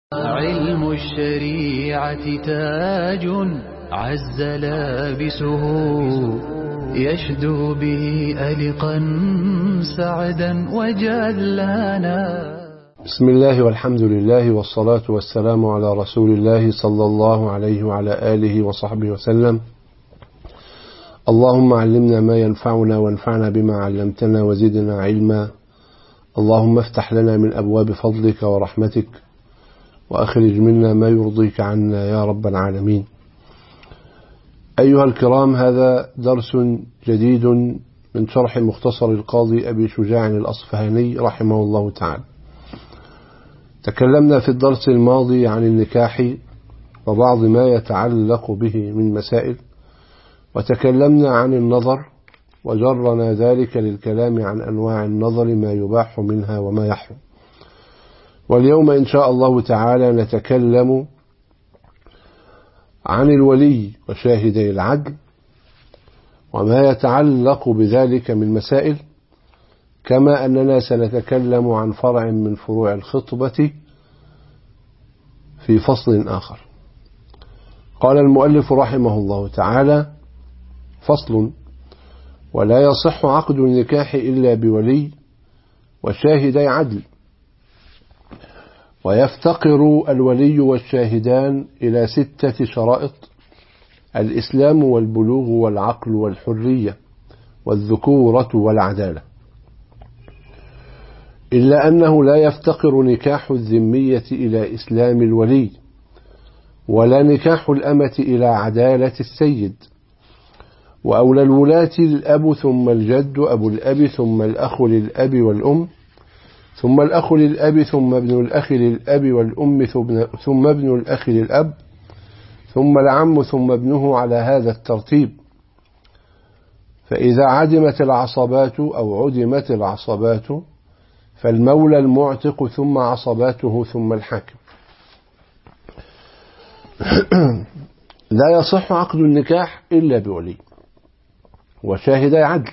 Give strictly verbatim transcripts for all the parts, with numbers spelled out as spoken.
علم الشريعة تاج عز لابسه يشدو به ألقا سعدا وجلانا. بسم الله والحمد لله والصلاة والسلام على رسول الله صلى الله عليه وعلى آله وصحبه وسلم. اللهم علمنا ما ينفعنا وانفعنا بما علمتنا وزدنا علما. اللهم افتح لنا من أبواب فضلك ورحمتك وأخرج منا ما يرضيك عنا يا رب العالمين. أيها الكرام، هذا درس جديد من شرح مختصر القاضي أبي شجاع الأصفهاني رحمه الله تعالى. تكلمنا في الدرس الماضي عن النكاح وبعض ما يتعلق به من مسائل، وتكلمنا عن النظر وجرنا ذلك للكلام عن أنواع النظر ما يباح منها وما يحرم. واليوم إن شاء الله تعالى نتكلم عن الولي وشاهدي العدل وما يتعلق بذلك من مسائل، كما أننا سنتكلم عن فرع من فروع الخطبة في فصل آخر. قال المؤلف رحمه الله تعالى: فصل: ولا يصح عقد النكاح إلا بولي وشاهدي عدل، ويفتقر الولي والشاهدان إلى ستة شرائط: الإسلام والبلوغ والعقل والحرية والذكورة والعدالة، إلا أنه لا يفتقر نكاح الذمية إلى إسلام الولي، ولا نكاح الأمة إلى عدالة السيد. وأولى الولاة الأب ثم الجد أبو الأب ثم الأخ للأب والأم ثم الأخ للأب ثم ابن الأخ للأب والأم ثم ابن الأخ للأب ثم العم ثم ابنه على هذا الترتيب. فإذا عدمت العصبات أو عدمت العصبات فالمولى المعتق ثم عصباته ثم الحاكم. لا يصح عقد النكاح إلا بولي وشاهدي عدل.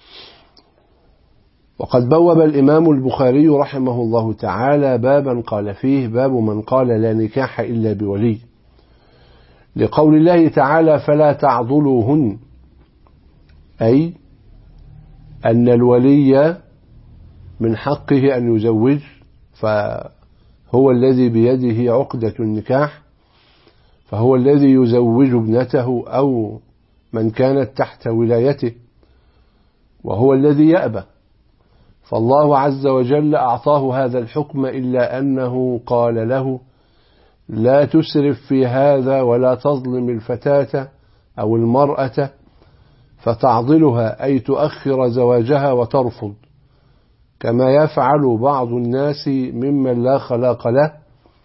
وقد بوب الإمام البخاري رحمه الله تعالى بابا قال فيه: باب من قال لا نكاح إلا بولي، لقول الله تعالى: فلا تعضلوهن، أي أن الولي من حقه أن يزوج، فهو الذي بيده عقدة النكاح، فهو الذي يزوج ابنته أو من كانت تحت ولايته، وهو الذي يأبى. فالله عز وجل أعطاه هذا الحكم، إلا أنه قال له: لا تسرف في هذا ولا تظلم الفتاة أو المرأة فتعضلها، أي تؤخر زواجها وترفض، كما يفعل بعض الناس ممن لا خلاق له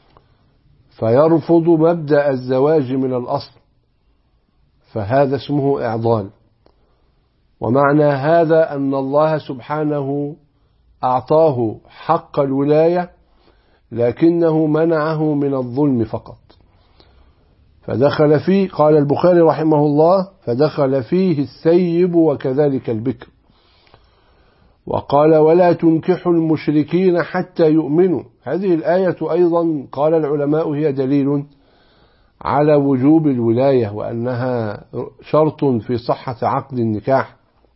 فيرفض مبدأ الزواج من الأصل، فهذا اسمه إعضال. ومعنى هذا أن الله سبحانه أعطاه حق الولاية، لكنه منعه من الظلم فقط. فدخل فيه، قال البخاري رحمه الله: فدخل فيه الثيب وكذلك البكر. وقال: ولا تنكحوا المشركين حتى يؤمنوا. هذه الآية أيضا قال العلماء هي دليل على وجوب الولاية، وأنها شرط في صحة عقد النكاح،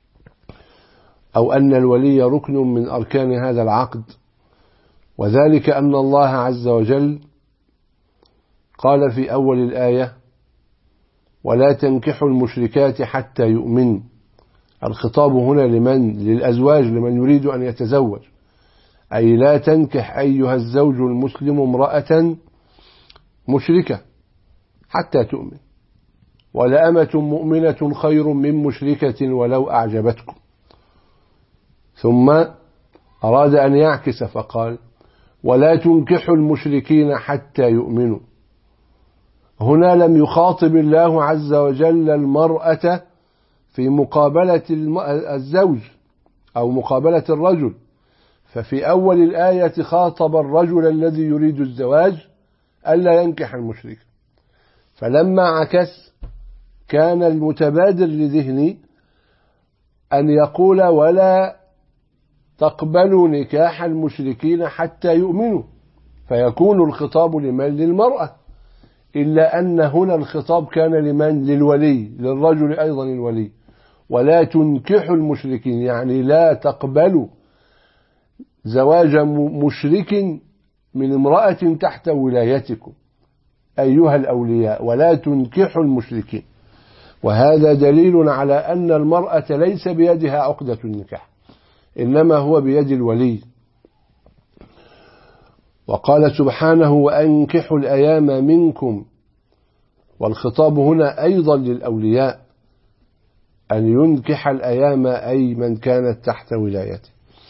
أو أن الولي ركن من أركان هذا العقد. وذلك أن الله عز وجل قال في أول الآية: ولا تنكحوا المشركات حتى يؤمنوا. الخطاب هنا لمن؟ للأزواج، لمن يريد أن يتزوج، أي لا تنكح أيها الزوج المسلم امرأة مشركة حتى تؤمن، ولأمة مؤمنة خير من مشركة ولو أعجبتكم. ثم أراد أن يعكس فقال: ولا تنكحوا المشركين حتى يؤمنوا. هنا لم يخاطب الله عز وجل المرأة في مقابلة الزوج أو مقابلة الرجل، ففي أول الآية خاطب الرجل الذي يريد الزواج ألا ينكح المشرك، فلما عكس كان المتبادر لذهني أن يقول: ولا تقبلوا نكاح المشركين حتى يؤمنوا، فيكون الخطاب لمن؟ للمرأة، إلا أن هنا الخطاب كان لمن؟ للولي، للرجل أيضا الولي. ولا تنكحوا المشركين، يعني لا تقبلوا زواج مشرك من امرأة تحت ولايتكم أيها الأولياء، ولا تنكحوا المشركين. وهذا دليل على أن المرأة ليس بيدها عقدة النكاح، إنما هو بيد الولي. وقال سبحانه وأنكحوا الأيام منكم، والخطاب هنا أيضا للأولياء، أن ينكح الأيام أي من كانت تحت ولايته.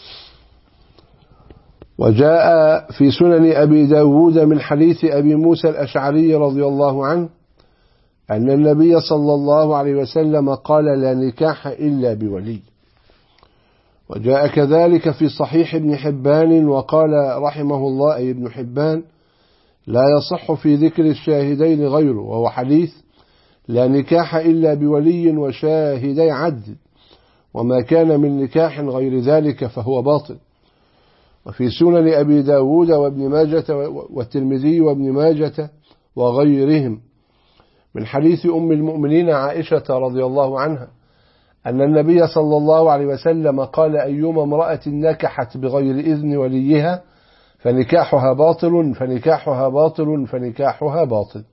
وجاء في سنن أبي داود من حديث أبي موسى الأشعري رضي الله عنه أن النبي صلى الله عليه وسلم قال لا نكاح إلا بولي. وجاء كذلك في صحيح ابن حبان وقال رحمه الله أي ابن حبان لا يصح في ذكر الشاهدين غيره، وهو حديث لا نكاح إلا بولي وشاهدي عدل، وما كان من نكاح غير ذلك فهو باطل. وفي سنن أبي داود وابن ماجة والترمذي وابن ماجة وغيرهم من حديث أم المؤمنين عائشة رضي الله عنها أن النبي صلى الله عليه وسلم قال أيما امرأة نكحت بغير إذن وليها فنكاحها باطل فنكاحها باطل فنكاحها باطل.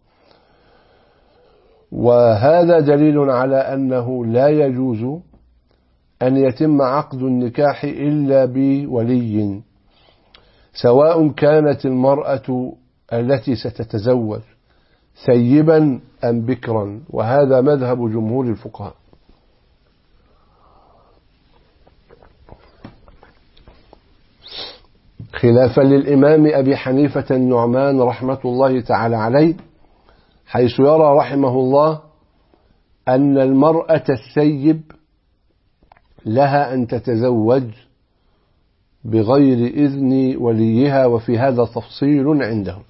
وهذا دليل على أنه لا يجوز أن يتم عقد النكاح إلا بولي، سواء كانت المرأة التي ستتزوج ثيبا أم بكرا، وهذا مذهب جمهور الفقهاء. خلافا للإمام أبي حنيفة النعمان رحمة الله تعالى عليه، حيث يرى رحمه الله أن المرأة الثيب لها أن تتزوج بغير إذن وليها، وفي هذا تفصيل عندهم.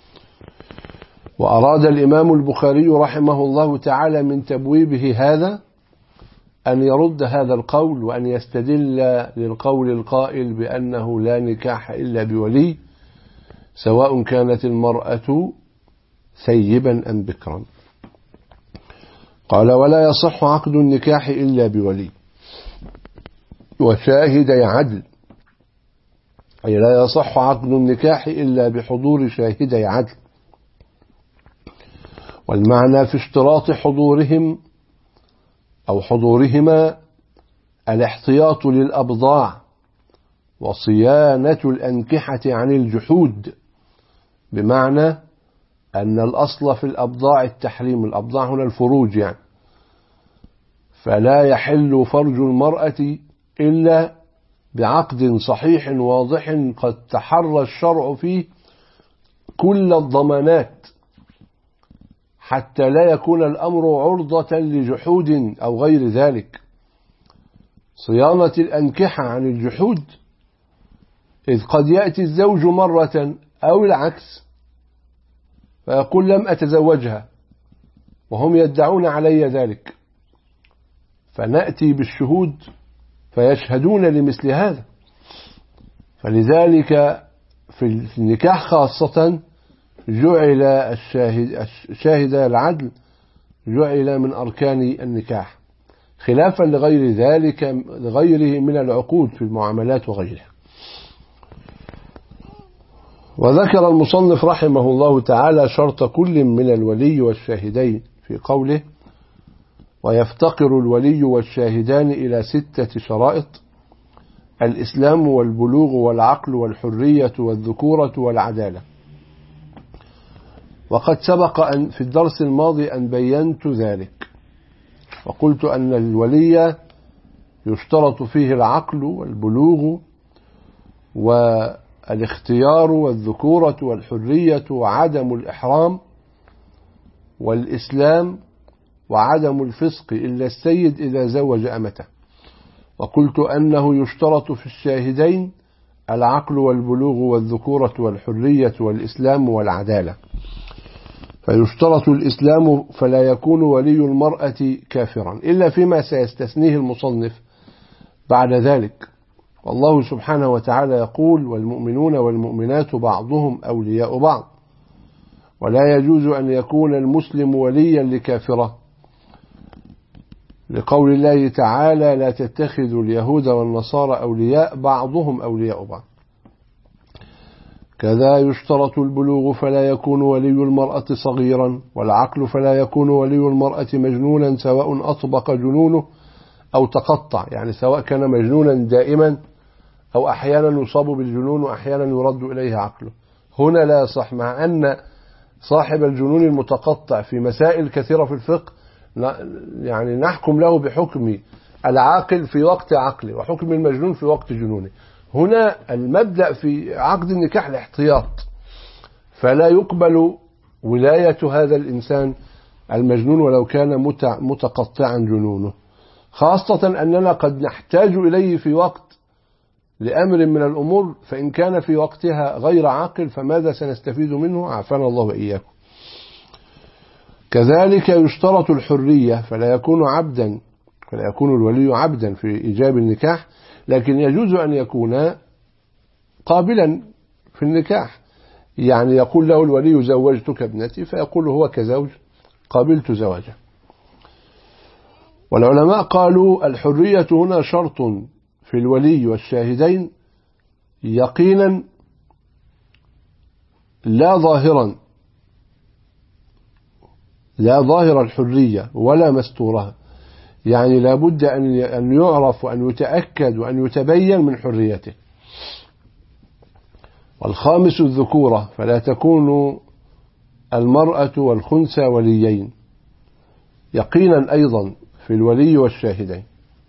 وأراد الإمام البخاري رحمه الله تعالى من تبويبه هذا أن يرد هذا القول، وأن يستدل للقول القائل بأنه لا نكاح إلا بولي، سواء كانت المرأة ثيبا أم بكرا. قال ولا يصح عقد النكاح إلا بولي وشاهدي عدل، أي لا يصح عقد النكاح إلا بحضور شاهدي عدل. والمعنى في اشتراط حضورهم أو حضورهما الاحتياط للأبضاع وصيانة الأنكحة عن الجحود، بمعنى أن الأصل في الأبضاع التحريم، الأبضاع هنا الفروج يعني، فلا يحل فرج المرأة إلا بعقد صحيح واضح قد تحرى الشرع فيه كل الضمانات، حتى لا يكون الأمر عرضة لجحود أو غير ذلك. صيانة الأنكحة عن الجحود، إذ قد يأتي الزوج مرة أو العكس فيقول لم أتزوجها وهم يدعون علي ذلك، فنأتي بالشهود فيشهدون لمثل هذا. فلذلك في النكاح خاصة جعل الشاهد شاهد العدل جعل من أركان النكاح، خلافا لغير ذلك لغيره من العقود في المعاملات وغيرها. وذكر المصنف رحمه الله تعالى شرط كل من الولي والشاهدين في قوله ويفتقر الولي والشاهدان إلى ستة شرائط: الإسلام والبلوغ والعقل والحرية والذكورة والعدالة. وقد سبق أن في الدرس الماضي أن بينت ذلك، وقلت أن الولي يشترط فيه العقل والبلوغ والاختيار والذكورة والحرية وعدم الإحرام والإسلام وعدم الفسق إلا السيد إذا زوج أمته. وقلت أنه يشترط في الشاهدين العقل والبلوغ والذكورة والحرية والإسلام والعدالة. فيشترط الإسلام فلا يكون ولي المرأة كافرا إلا فيما سيستثنيه المصنف بعد ذلك، والله سبحانه وتعالى يقول: والمؤمنون والمؤمنات بعضهم أولياء بعض، ولا يجوز أن يكون المسلم وليا لكافرة، لقول الله تعالى: لا تتخذوا اليهود والنصارى أولياء بعضهم أولياء بعض. كذا يشترط البلوغ فلا يكون ولي المرأة صغيرا، والعقل فلا يكون ولي المرأة مجنونا سواء أطبق جنونه أو تقطع، يعني سواء كان مجنونا دائما أو أحيانا يصاب بالجنون وأحيانا يرد إليه عقله. هنا لا يصح، مع أن صاحب الجنون المتقطع في مسائل كثيرة في الفقه يعني نحكم له بحكم العاقل في وقت عقله وحكم المجنون في وقت جنونه. هنا المبدأ في عقد النكاح الاحتياط، فلا يقبل ولاية هذا الإنسان المجنون ولو كان متقطعا جنونه، خاصة أننا قد نحتاج إليه في وقت لأمر من الأمور، فإن كان في وقتها غير عاقل فماذا سنستفيد منه؟ عافانا الله وإياكم. كذلك يشترط الحرية فلا يكون عبدا فلا يكون الولي عبدا في إيجاب النكاح، لكن يجوز أن يكون قابلا في النكاح، يعني يقول له الولي: زوجتك ابنتي، فيقول هو كزوج قابلت زواجه. والعلماء قالوا: الحرية هنا شرط في الولي والشاهدين يقينا لا ظاهرا، لا ظاهر الحرية ولا مستورها، يعني لا بد أن يعرف وأن يتأكد وأن يتبين من حريته. والخامس الذكورة فلا تكون المرأة والخنثى وليين، يقينا أيضا في الولي والشاهدين.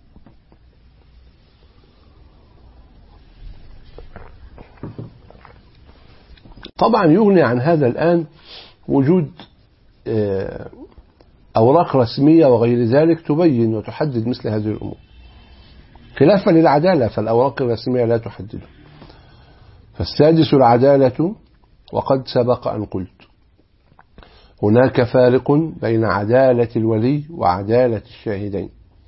طبعا يغني عن هذا الآن وجود أوراق رسمية وغير ذلك تبين وتحدد مثل هذه الأمور، خلافا للعدالة فالأوراق الرسمية لا تحدده. فالسادس العدالة، وقد سبق أن قلت هناك فارق بين عدالة الولي وعدالة الشاهدين.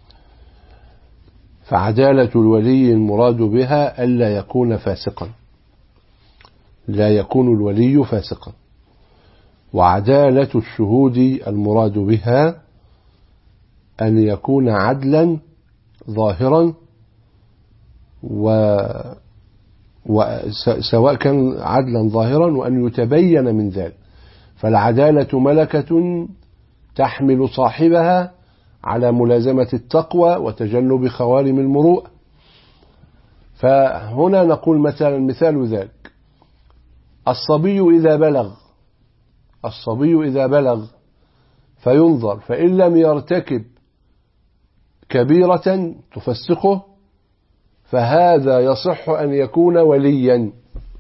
فعدالة الولي المراد بها ألا يكون فاسقا، لا يكون الولي فاسقا، وعدالة الشهود المراد بها أن يكون عدلا ظاهرا، و وسواء كان عدلا ظاهرا وأن يتبين من ذلك. فالعدالة ملكة تحمل صاحبها على ملازمة التقوى وتجنب خوارم المروءة. فهنا نقول مثلا مثال ذلك: الصبي إذا بلغ الصبي إذا بلغ فينظر، فإن لم يرتكب كبيرة تفسقه فهذا يصح أن يكون وليا.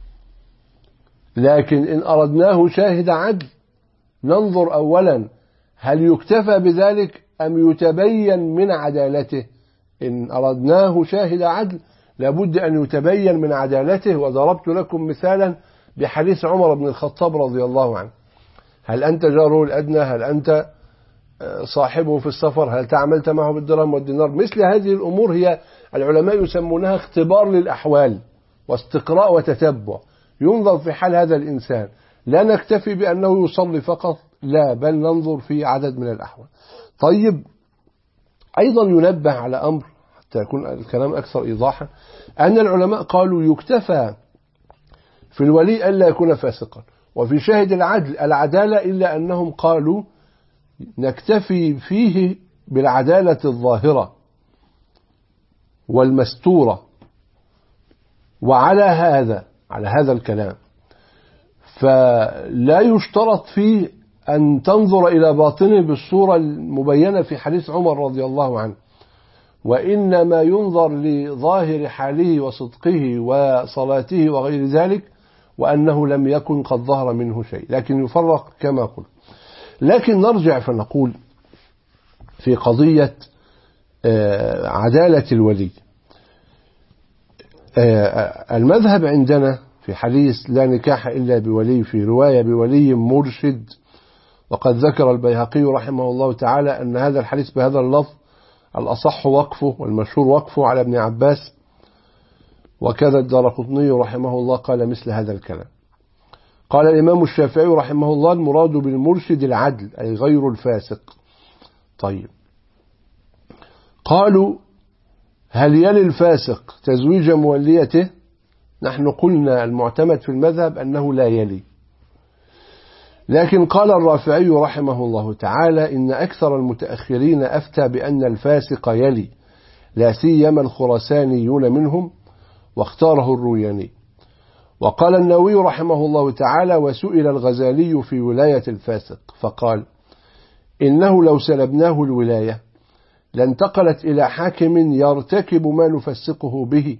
لكن إن أردناه شاهد عدل ننظر أولا هل يكتفى بذلك أم يتبين من عدالته. إن أردناه شاهد عدل لابد أن يتبين من عدالته. وضربت لكم مثالا بحديث عمر بن الخطاب رضي الله عنه: هل أنت جاره الأدنى؟ هل أنت صاحبه في السفر؟ هل تعاملت معه بالدرهم والدينار؟ مثل هذه الأمور هي العلماء يسمونها اختبار للأحوال واستقراء وتتبع. ينظر في حال هذا الإنسان، لا نكتفي بأنه يصلي فقط، لا، بل ننظر في عدد من الأحوال. طيب، أيضا ينبه على أمر حتى يكون الكلام أكثر إيضاحا، أن العلماء قالوا يكتفى في الولي ألا يكون فاسقا، وفي شاهد العدل العدالة، إلا أنهم قالوا نكتفي فيه بالعدالة الظاهرة والمستورة. وعلى هذا على هذا الكلام فلا يشترط فيه أن تنظر إلى باطنه بالصورة المبينة في حديث عمر رضي الله عنه، وإنما ينظر لظاهر حاله وصدقه وصلاته وغير ذلك، وأنه لم يكن قد ظهر منه شيء، لكن يفرق كما قلت. لكن نرجع فنقول في قضية عدالة الولي. المذهب عندنا في حديث لا نكاح إلا بولي، في رواية بولي مرشد، وقد ذكر البيهقي رحمه الله تعالى أن هذا الحديث بهذا اللفظ الأصح وقفه والمشهور وقفه على ابن عباس وكذا الدارقطني رحمه الله قال مثل هذا الكلام. قال الإمام الشافعي رحمه الله المراد بالمرشد العدل أي غير الفاسق. طيب قالوا هل يلي الفاسق تزويج موليته؟ نحن قلنا المعتمد في المذهب أنه لا يلي، لكن قال الرافعي رحمه الله تعالى إن أكثر المتأخرين أفتى بأن الفاسق يلي، لا سيما الخراسانيون منهم، واختاره الروياني. وقال النووي رحمه الله تعالى وسئل الغزالي في ولاية الفاسق فقال إنه لو سلبناه الولاية لانتقلت إلى حاكم يرتكب ما نفسقه به،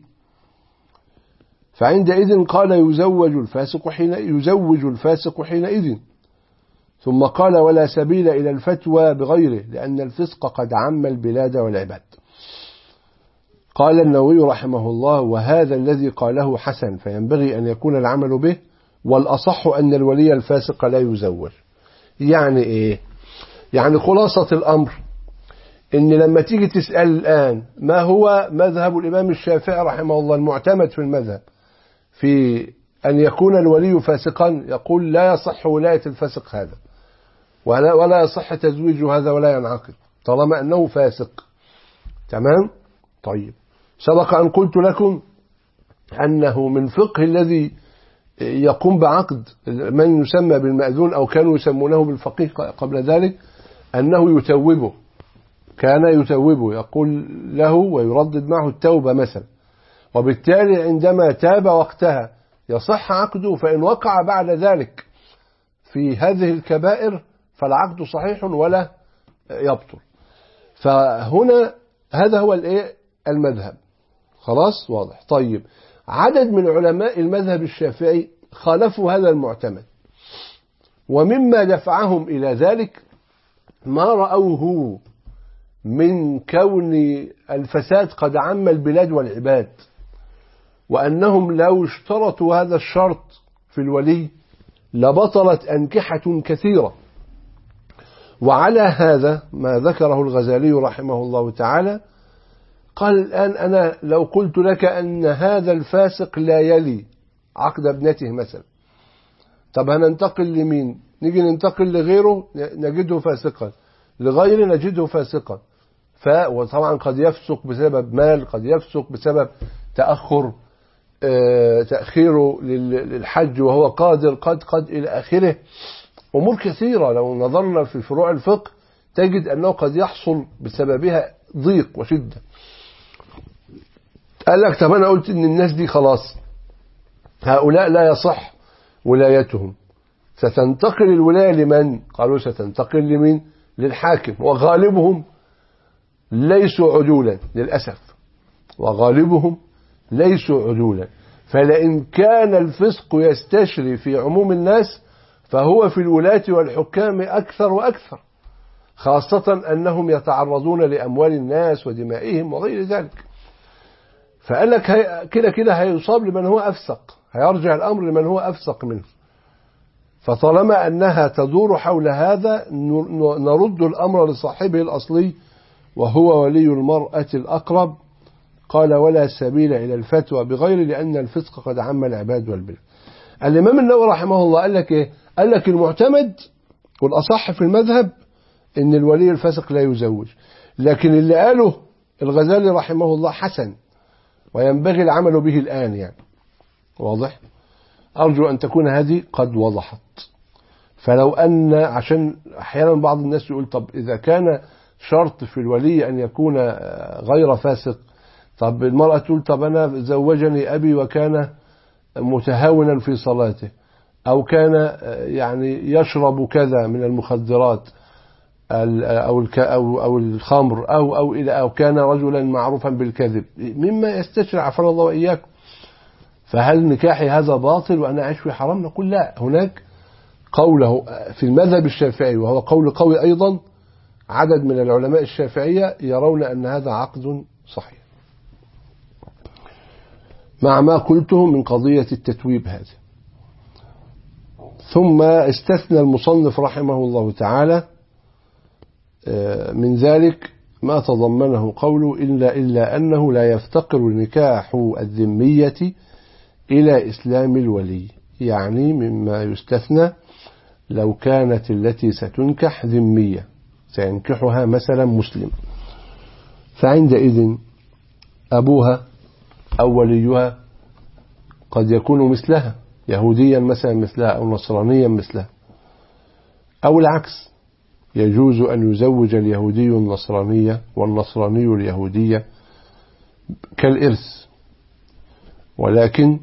فعندئذ قال يزوج الفاسق حين يزوج الفاسق حينئذ. ثم قال ولا سبيل إلى الفتوى بغيره لأن الفسق قد عم البلاد والعباد. قال النووي رحمه الله وهذا الذي قاله حسن فينبغي أن يكون العمل به، والأصح أن الولي الفاسق لا يزوج. يعني إيه؟ يعني خلاصة الأمر إن لما تيجي تسأل الآن ما هو مذهب الإمام الشافعي رحمه الله المعتمد في المذهب في أن يكون الولي فاسقا، يقول لا يصح ولاية الفاسق هذا، ولا, ولا يصح تزويج هذا ولا ينعقد طالما أنه فاسق. تمام؟ طيب سبق أن قلت لكم أنه من فقه الذي يقوم بعقد من يسمى بالمأذون أو كانوا يسمونه بالفقيه قبل ذلك أنه يتوبه، كان يتوبه يقول له ويردد معه التوبة مثلا، وبالتالي عندما تاب وقتها يصح عقده، فإن وقع بعد ذلك في هذه الكبائر فالعقد صحيح ولا يبطل. فهنا هذا هو المذهب. خلاص واضح. طيب عدد من علماء المذهب الشافعي خالفوا هذا المعتمد، ومما دفعهم إلى ذلك ما رأوه من كون الفساد قد عم البلاد والعباد، وأنهم لو اشترطوا هذا الشرط في الولي لبطلت أنكحة كثيرة. وعلى هذا ما ذكره الغزالي رحمه الله تعالى قال الآن أنا لو قلت لك أن هذا الفاسق لا يلي عقد ابنته مثلا، طب هننتقل لمين؟ نيجي ننتقل لغيره نجده فاسقا، لغيره نجده فاسقا. وطبعا قد يفسق بسبب مال، قد يفسق بسبب تأخر تأخيره للحج وهو قادر، قد قد إلى آخره. أمور كثيرة لو نظرنا في فروع الفقه تجد أنه قد يحصل بسببها ضيق وشدة. قال لك طب أنا قلت إن الناس دي خلاص هؤلاء لا يصح ولايتهم، ستنتقل الولاية لمن؟ قالوا ستنتقل لمن؟ للحاكم، وغالبهم ليسوا عدولا للأسف، وغالبهم ليسوا عدولا. فلئن كان الفسق يستشري في عموم الناس فهو في الولاة والحكام أكثر وأكثر، خاصة أنهم يتعرضون لأموال الناس ودمائهم وغير ذلك. فقال لك كده كده هيصاب لمن هو أفسق، هيرجع الأمر لمن هو أفسق منه. فطالما أنها تدور حول هذا نرد الأمر لصاحبه الأصلي وهو ولي المرأة الأقرب. قال ولا سبيل إلى الفتوى بغير لأن الفسق قد عم العباد والبلاد. الإمام النووي رحمه الله قال لك إيه؟ قال لك المعتمد والأصح في المذهب إن الولي الفاسق لا يزوج، لكن اللي قاله الغزالي رحمه الله حسن وينبغي العمل به الآن. يعني واضح؟ أرجو أن تكون هذه قد وضحت. فلو أن عشان أحيانا بعض الناس يقول طب إذا كان شرط في الولي أن يكون غير فاسق، طب المرأة تقول طب أنا زوجني أبي وكان متهاونا في صلاته، أو كان يعني يشرب كذا من المخدرات أو أو الخمر أو أو إلى أو كان رجلا معروفا بالكذب، مما يستشرع عفوا الله وإياكم. فهل نكاحي هذا باطل وأنا أعيش في حرام؟ نقول لا، هناك قوله في المذهب الشافعي وهو قول قوي أيضا، عدد من العلماء الشافعية يرون أن هذا عقد صحيح مع ما قلته من قضية التتويب هذا. ثم استثنى المصنف رحمه الله تعالى من ذلك ما تضمنه قوله إلا إلا أنه لا يفتقر نكاح الذمية إلى إسلام الولي، يعني مما يستثنى لو كانت التي ستنكح ذمية سينكحها مثلا مسلم، فعندئذ أبوها أو وليها قد يكون مثلها، يهوديا مثلا مثلها أو نصرانيا مثلها، أو العكس، يجوز أن يزوج اليهودي النصرانية والنصراني اليهودية كالإرث. ولكن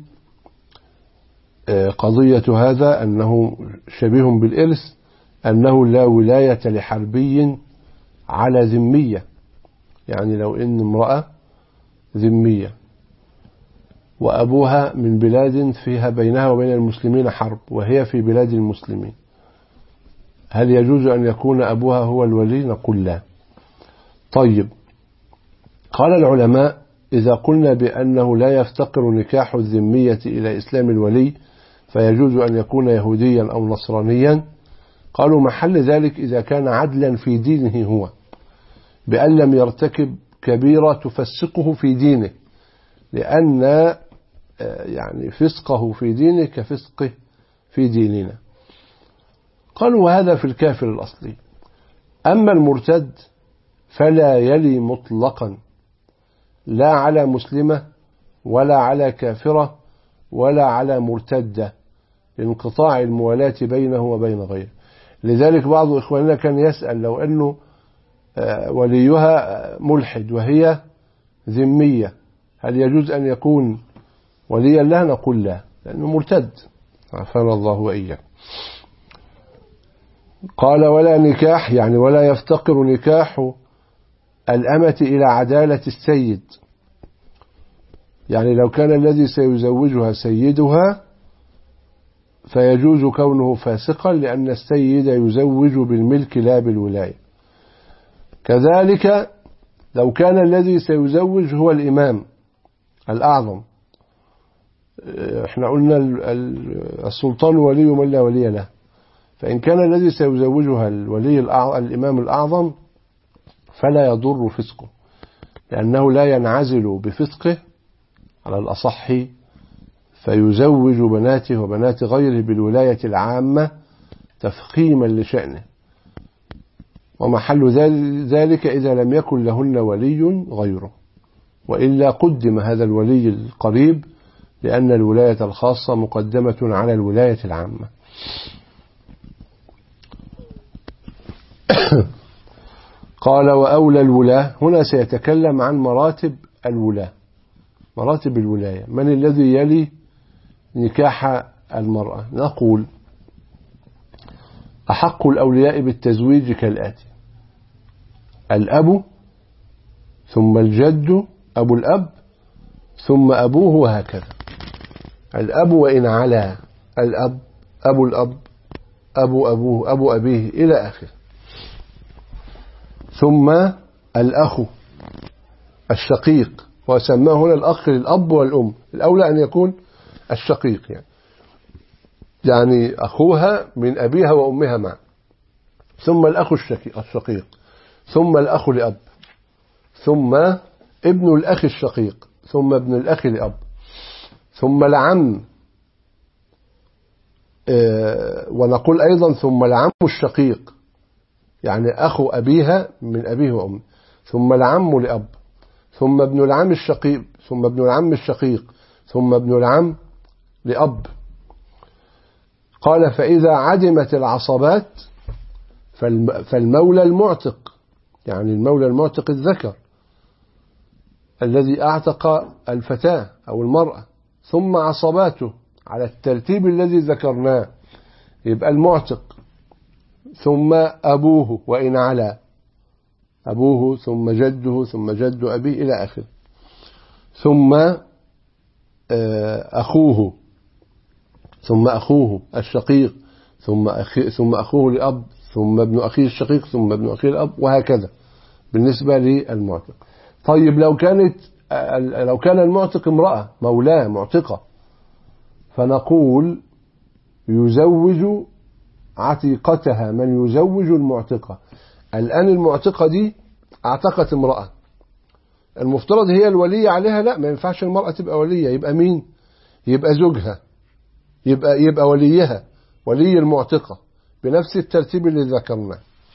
قضية هذا أنه شبيه بالإرث أنه لا ولاية لحربي على ذمية، يعني لو إن امرأة ذمية وأبوها من بلاد فيها بينها وبين المسلمين حرب وهي في بلاد المسلمين، هل يجوز أن يكون أبوها هو الولي؟ نقول لا. طيب، قال العلماء إذا قلنا بأنه لا يفتقر نكاح الذمية إلى إسلام الولي فيجوز أن يكون يهوديا أو نصرانيا، قالوا محل ذلك إذا كان عدلا في دينه هو بأن لم يرتكب كبيرة تفسقه في دينه، لأن يعني فسقه في دينه كفسقه في ديننا. قالوا وهذا في الكافر الأصلي. أما المرتد فلا يلي مطلقا لا على مسلمة ولا على كافرة ولا على مرتدة لانقطاع الموالاة بينه وبين غيره. لذلك بعض إخواننا كان يسأل لو أنه وليها ملحد وهي ذمية هل يجوز أن يكون وليا لها؟ نقول لا، لأنه مرتد، عافانا الله وإياه. قال ولا نكاح، يعني ولا يفتقر نكاح الأمة إلى عدالة السيد، يعني لو كان الذي سيزوجها سيدها فيجوز كونه فاسقا لأن السيد يزوج بالملك لا بالولاية. كذلك لو كان الذي سيزوج هو الإمام الأعظم، احنا قلنا السلطان ولي من لا ولي له، فإن كان الذي سيزوجها الولي الإمام الأعظم فلا يضر فسقه لأنه لا ينعزل بفسقه على الأصح، فيزوج بناته وبنات غيره بالولاية العامة تفخيما لشأنه، ومحل ذلك إذا لم يكن لهن ولي غيره، وإلا قدم هذا الولي القريب لأن الولاية الخاصة مقدمة على الولاية العامة. قال وأولى الولاة، هنا سيتكلم عن مراتب الولاة، مراتب الولاية، من الذي يلي نكاح المرأة؟ نقول أحق الأولياء بالتزويج كالآتي: الأب ثم الجد أبو الأب ثم أبوه وهكذا. الأب وإن علا، الأب أبو الأب أبو أبوه أبو أبيه إلى آخره. ثم الأخ الشقيق، وسماه هنا الأخ للأب والأم، الأولى أن يكون الشقيق، يعني يعني أخوها من أبيها وأمها معا. ثم الأخ الشقيق، ثم الأخ لأب، ثم ابن الأخ الشقيق، ثم ابن الأخ لأب، ثم العم، ونقول أيضا ثم العم الشقيق، يعني أخو أبيها من أبيه وأمه، ثم العم لأب، ثم ابن العم الشقيق، ثم ابن العم الشقيق، ثم ابن العم لأب. قال فإذا عدمت العصبات فالمولى المعتق، يعني المولى المعتق الذكر الذي أعتق الفتاة أو المرأة، ثم عصباته على الترتيب الذي ذكرناه، يبقى المعتق ثم أبوه وإن علا، أبوه ثم جده ثم جد أبيه إلى آخره، ثم أخوه، ثم أخوه الشقيق، ثم أخي ثم أخوه لأب، ثم ابن أخيه الشقيق، ثم ابن أخيه الأب، وهكذا بالنسبة للمعتق. طيب لو كانت لو كان المعتق امرأة مولاه معتقة، فنقول يزوج عتيقتها من يزوج المعتقة. الآن المعتقة دي اعتقت امرأة، المفترض هي الولية عليها؟ لا، ما ينفعش المرأة تبقى ولية. يبقى مين؟ يبقى زوجها، يبقى يبقى وليها، ولي المعتقة، بنفس الترتيب اللي ذكرناه.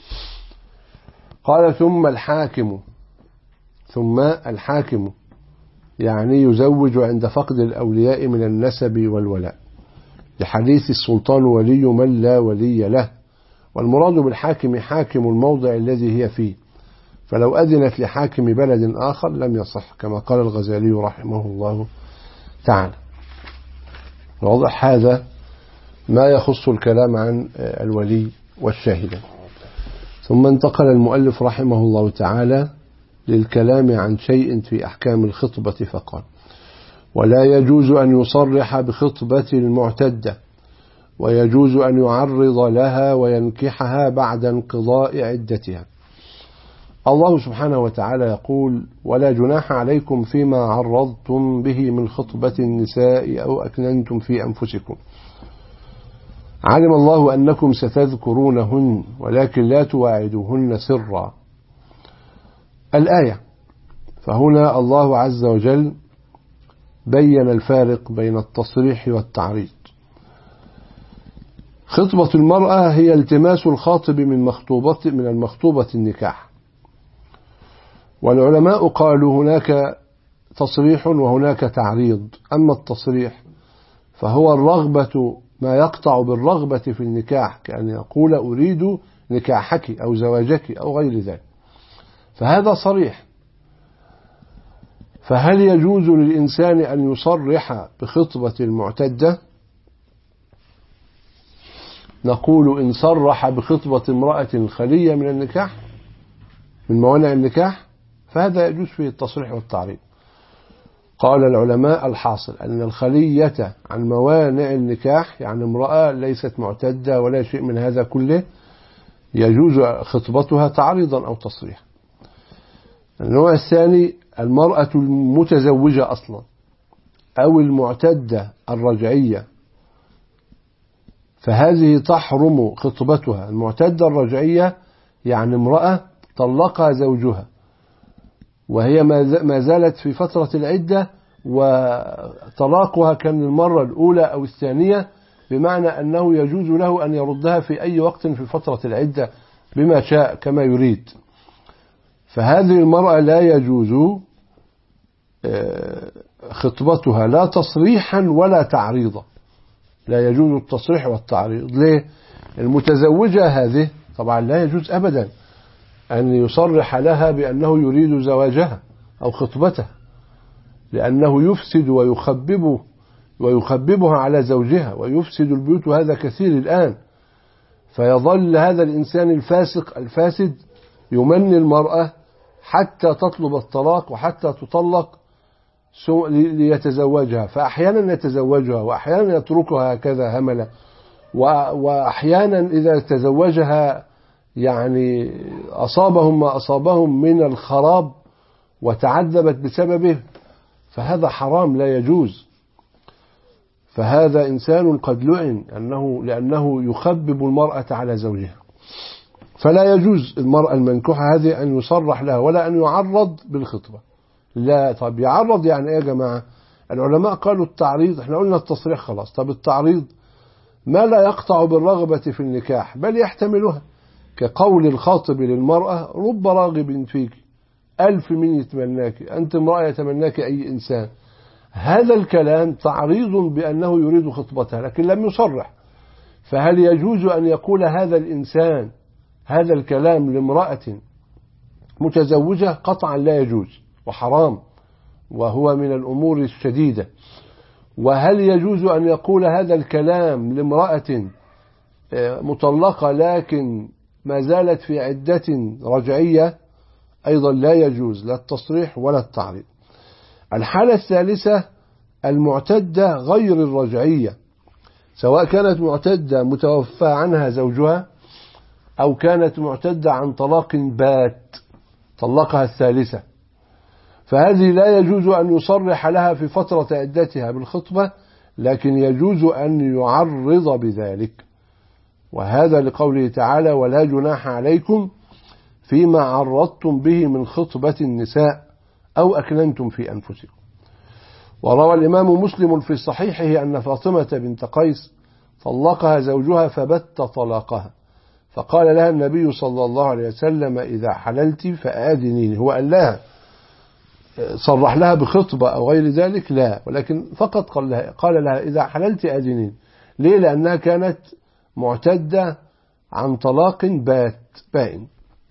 قال ثم الحاكم، ثم الحاكم يعني يزوج عند فقد الأولياء من النسب والولاء، لحديث السلطان ولي من لا ولي له، والمراد بالحاكم حاكم الموضع الذي هي فيه، فلو أذنت لحاكم بلد آخر لم يصح، كما قال الغزالي رحمه الله تعالى. واضح هذا ما يخص الكلام عن الولي والشاهد. ثم انتقل المؤلف رحمه الله تعالى للكلام عن شيء في أحكام الخطبة فقال: ولا يجوز أن يصرح بخطبة المعتدة، ويجوز أن يعرض لها وينكحها بعد انقضاء عدتها. الله سبحانه وتعالى يقول: ولا جناح عليكم فيما عرضتم به من خطبة النساء أو أكننتم في أنفسكم، علم الله أنكم ستذكرونهن ولكن لا تواعدوهن سرا. الآية. فهنا الله عز وجل بين الفارق بين التصريح والتعريض. خطبة المرأة هي التماس الخاطب من مخطوبة من المخطوبة النكاح، والعلماء قالوا هناك تصريح وهناك تعريض. أما التصريح فهو الرغبة، ما يقطع بالرغبة في النكاح، كأن يقول أريد نكاحك أو زواجك أو غير ذلك، فهذا صريح. فهل يجوز للإنسان أن يصرح بخطبة المعتدة؟ نقول إن صرح بخطبة امرأة خلية من النكاح، من موانع النكاح، فهذا يجوز فيه التصريح والتعريض. قال العلماء: الحاصل أن الخلية عن موانع النكاح، يعني امرأة ليست معتدة ولا شيء من هذا كله، يجوز خطبتها تعريضا أو تصريحا. النوع الثاني المرأة المتزوجة أصلا أو المعتدة الرجعية، فهذه تحرم خطبتها. المعتدة الرجعية يعني امرأة طلقها زوجها وهي ما زالت في فترة العدة، وطلاقها كان المرة الأولى أو الثانية، بمعنى أنه يجوز له أن يردها في أي وقت في فترة العدة بما شاء كما يريد. فهذه المرأة لا يجوز خطبتها لا تصريحا ولا تعريضا، لا يجوز التصريح والتعريض. ليه؟ المتزوجة هذه طبعا لا يجوز أبدا أن يصرح لها بأنه يريد زواجها أو خطبتها، لأنه يفسد ويخببه ويخببها على زوجها ويفسد البيوت، وهذا كثير الآن. فيظل هذا الإنسان الفاسق الفاسد يمني المرأة حتى تطلب الطلاق وحتى تطلق ليتزوجها، فأحيانا يتزوجها وأحيانا يتركها هكذا هملا، وأحيانا إذا تزوجها يعني أصابهم ما أصابهم من الخراب وتعذبت بسببه، فهذا حرام لا يجوز. فهذا إنسان قد لعن أنه لأنه يخبب المرأة على زوجها، فلا يجوز المرأة المنكوحة هذه أن يصرح لها ولا أن يعرض بالخطبة. لا. طب يعرض يعني إيه يا جماعة؟ العلماء قالوا التعريض، احنا قلنا التصريح خلاص. طب التعريض ما لا يقطع بالرغبة في النكاح بل يحتملها، كقول الخاطب للمرأة: رب راغب فيك ألف من يتمناك، أنت امرأة يتمناك أي إنسان. هذا الكلام تعريض بأنه يريد خطبتها لكن لم يصرح. فهل يجوز أن يقول هذا الإنسان هذا الكلام لامرأة متزوجة؟ قطعا لا يجوز وحرام، وهو من الأمور الشديدة. وهل يجوز أن يقول هذا الكلام لامرأة مطلقة لكن ما زالت في عدة رجعية؟ أيضا لا يجوز لا التصريح ولا التعريض. الحالة الثالثة المعتدة غير الرجعية، سواء كانت معتدة متوفى عنها زوجها أو كانت معتدة عن طلاق بات طلقها الثالثة، فهذه لا يجوز أن يصرح لها في فترة عدتها بالخطبة، لكن يجوز أن يعرض بذلك. وهذا لقوله تعالى: ولا جناح عليكم فيما عرضتم به من خطبة النساء أو أكننتم في أنفسكم. وروى الإمام مسلم في صحيحه أن فاطمة بنت قيس طلقها زوجها فبت طلاقها، فقال لها النبي صلى الله عليه وسلم إذا حللت فآذنيني. هو قال لها صرح لها بخطبة أو غير ذلك؟ لا، ولكن فقط قال لها, قال لها إذا حللت آذنيني. ليه؟ لأنها كانت معتدة عن طلاق بات بائن.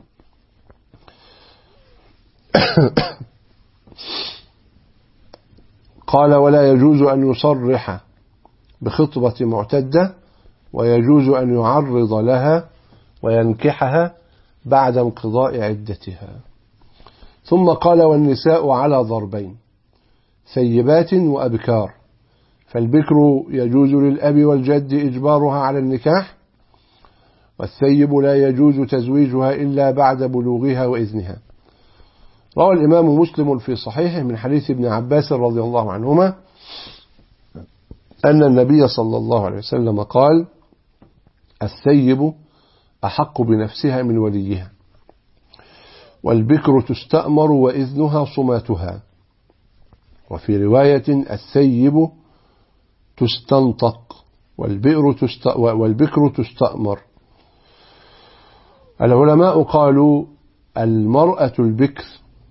قال ولا يجوز أن يصرح بخطبة معتدة، ويجوز أن يعرض لها وينكحها بعد انقضاء عدتها. ثم قال والنساء على ضربين، ثيبات وأبكار، فالبكر يجوز للأب والجد إجبارها على النكاح، والثيب لا يجوز تزويجها إلا بعد بلوغها وإذنها. روى الإمام مسلم في صحيحه من حديث ابن عباس رضي الله عنهما أن النبي صلى الله عليه وسلم قال الثيب أحق بنفسها من وليها، والبكر تستأمر وإذنها صماتها. وفي رواية الثيب تستنطق والبكر تستأمر. العلماء قالوا المرأة البكر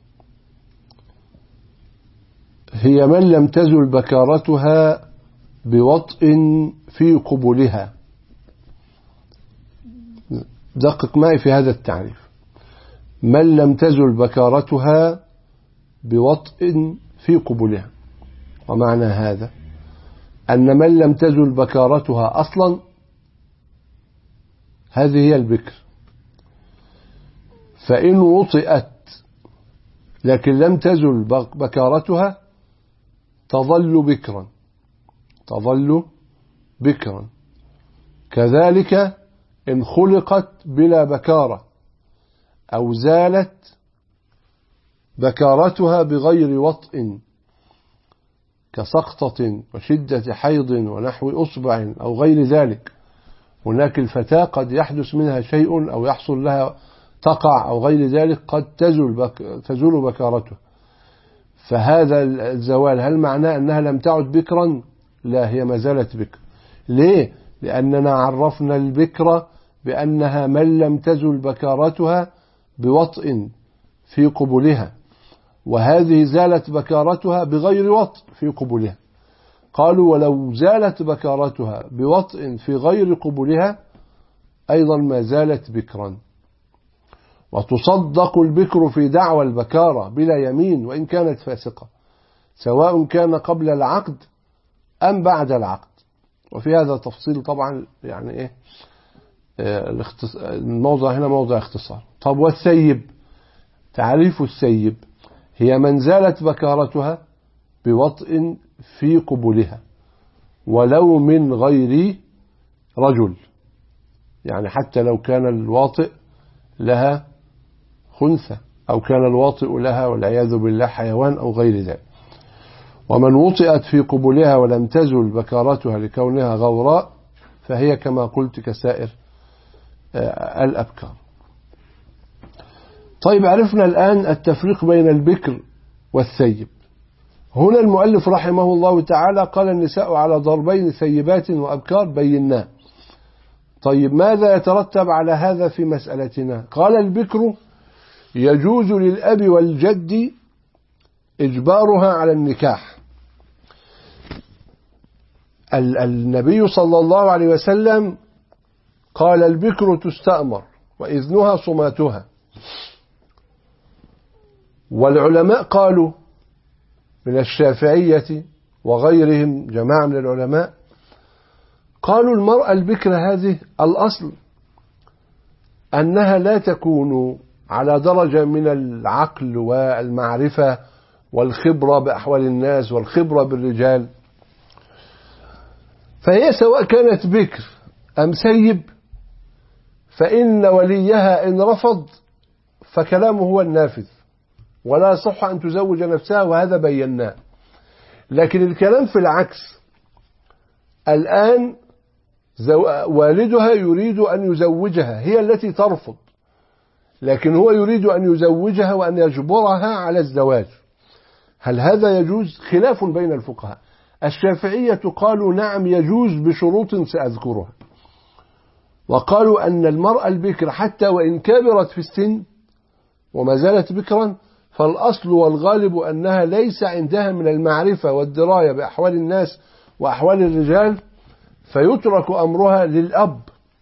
هي من لم تزل بكارتها بوطء في قبلها. دقق معي في هذا التعريف، من لم تزل بكارتها بوطء في قبلها. ومعنى هذا أن من لم تزل بكارتها أصلا هذه هي البكر، فإن وطئت لكن لم تزل بكارتها تظل بكرا تظل بكرا. كذلك إن خلقت بلا بكارة أو زالت بكارتها بغير وطء كسقطة وشدة حيض ونحو أصبع أو غير ذلك، هناك الفتاة قد يحدث منها شيء أو يحصل لها تقع أو غير ذلك قد تزول بك تزول بكارته، فهذا الزوال هل معناه أنها لم تعد بكرا؟ لا، هي ما زالت بكر. ليه؟ لأننا عرفنا البكرة بأنها من لم تزل بكارتها بوطء في قبلها، وهذه زالت بكارتها بغير وطء في قبلها. قالوا ولو زالت بكارتها بوطء في غير قبلها أيضا ما زالت بكرا. وتصدق البكر في دعوى البكارة بلا يمين وإن كانت فاسقة، سواء كان قبل العقد أم بعد العقد. وفي هذا تفصيل طبعا، يعني إيه الموضع هنا موضع اختصار. طب والثيب؟ تعريف الثيب هي من زالت بكارتها بوطء في قبلها ولو من غير رجل، يعني حتى لو كان الواطئ لها خنثى أو كان الواطئ لها والعياذ بالله حيوان أو غير ذلك. ومن وطئت في قبلها ولم تزل بكارتها لكونها غوراء فهي كما قلت كسائر الأبكار. طيب عرفنا الآن التفريق بين البكر والثيب. هنا المؤلف رحمه الله تعالى قال النساء على ضربين ثيبات وأبكار بيناه. طيب ماذا يترتب على هذا في مسألتنا؟ قال البكر يجوز للأب والجد إجبارها على النكاح. النبي صلى الله عليه وسلم قال البكر تستأمر وإذنها صماتها. والعلماء قالوا من الشافعية وغيرهم جماعة من العلماء قالوا المرأة البكر هذه الأصل أنها لا تكون على درجة من العقل والمعرفة والخبرة بأحوال الناس والخبرة بالرجال، فهي سواء كانت بكر أم سيب فإن وليها إن رفض فكلامه هو النافذ ولا صح أن تزوج نفسها، وهذا بيناه. لكن الكلام في العكس، الآن والدها يريد أن يزوجها، هي التي ترفض، لكن هو يريد أن يزوجها وأن يجبرها على الزواج. هل هذا يجوز؟ خلاف بين الفقهاء. الشافعية قالوا نعم يجوز بشروط سأذكرها، وقالوا أن المرأة البكر حتى وإن كبرت في السن وما زالت بكرا فالأصل والغالب أنها ليس عندها من المعرفة والدراية بأحوال الناس وأحوال الرجال، فيترك أمرها للأب،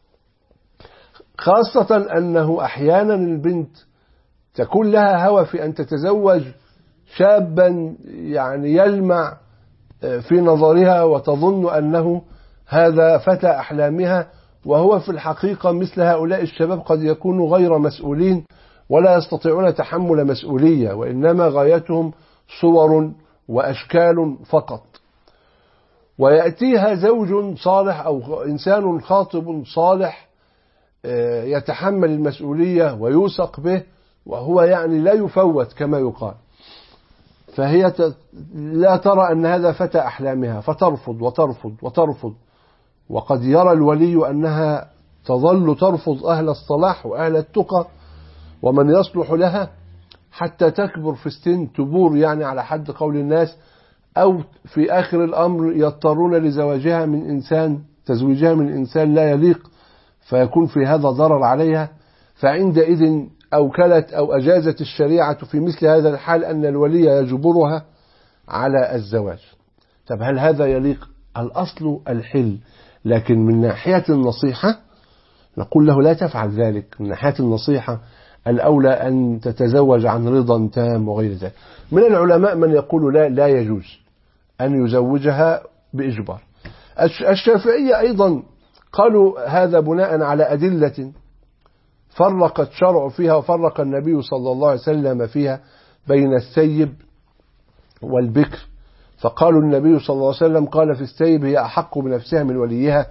خاصة أنه أحيانا البنت تكون لها هوى في أن تتزوج شابا يعني يلمع في نظرها وتظن أنه هذا فتى أحلامها، وهو في الحقيقة مثل هؤلاء الشباب قد يكونوا غير مسؤولين ولا يستطيعون تحمل مسؤولية، وإنما غايتهم صور وأشكال فقط. ويأتيها زوج صالح أو إنسان خاطب صالح يتحمل المسؤولية ويوثق به، وهو يعني لا يفوت كما يقال، فهي لا ترى أن هذا فتى أحلامها فترفض وترفض وترفض، وقد يرى الولي أنها تظل ترفض أهل الصلاح وأهل التقى ومن يصلح لها حتى تكبر في السن تبور يعني على حد قول الناس، أو في آخر الأمر يضطرون لزواجها من إنسان تزويجها من إنسان لا يليق، فيكون في هذا ضرر عليها. فعندئذ أوكلت أو أجازت الشريعة في مثل هذا الحال أن الولي يجبرها على الزواج. طب هل هذا يليق؟ الأصل الحل، لكن من ناحية النصيحة نقول له لا تفعل ذلك. من ناحية النصيحة الأولى أن تتزوج عن رضا تام وغير ذلك. من العلماء من يقول لا لا يجوز أن يزوجها بإجبار. الشافعية أيضا قالوا هذا بناء على أدلة فرق الشرع فيها وفرق النبي صلى الله عليه وسلم فيها بين الثيب والبكر، فقالوا النبي صلى الله عليه وسلم قال في الثيب هي أحق بنفسها من وليها،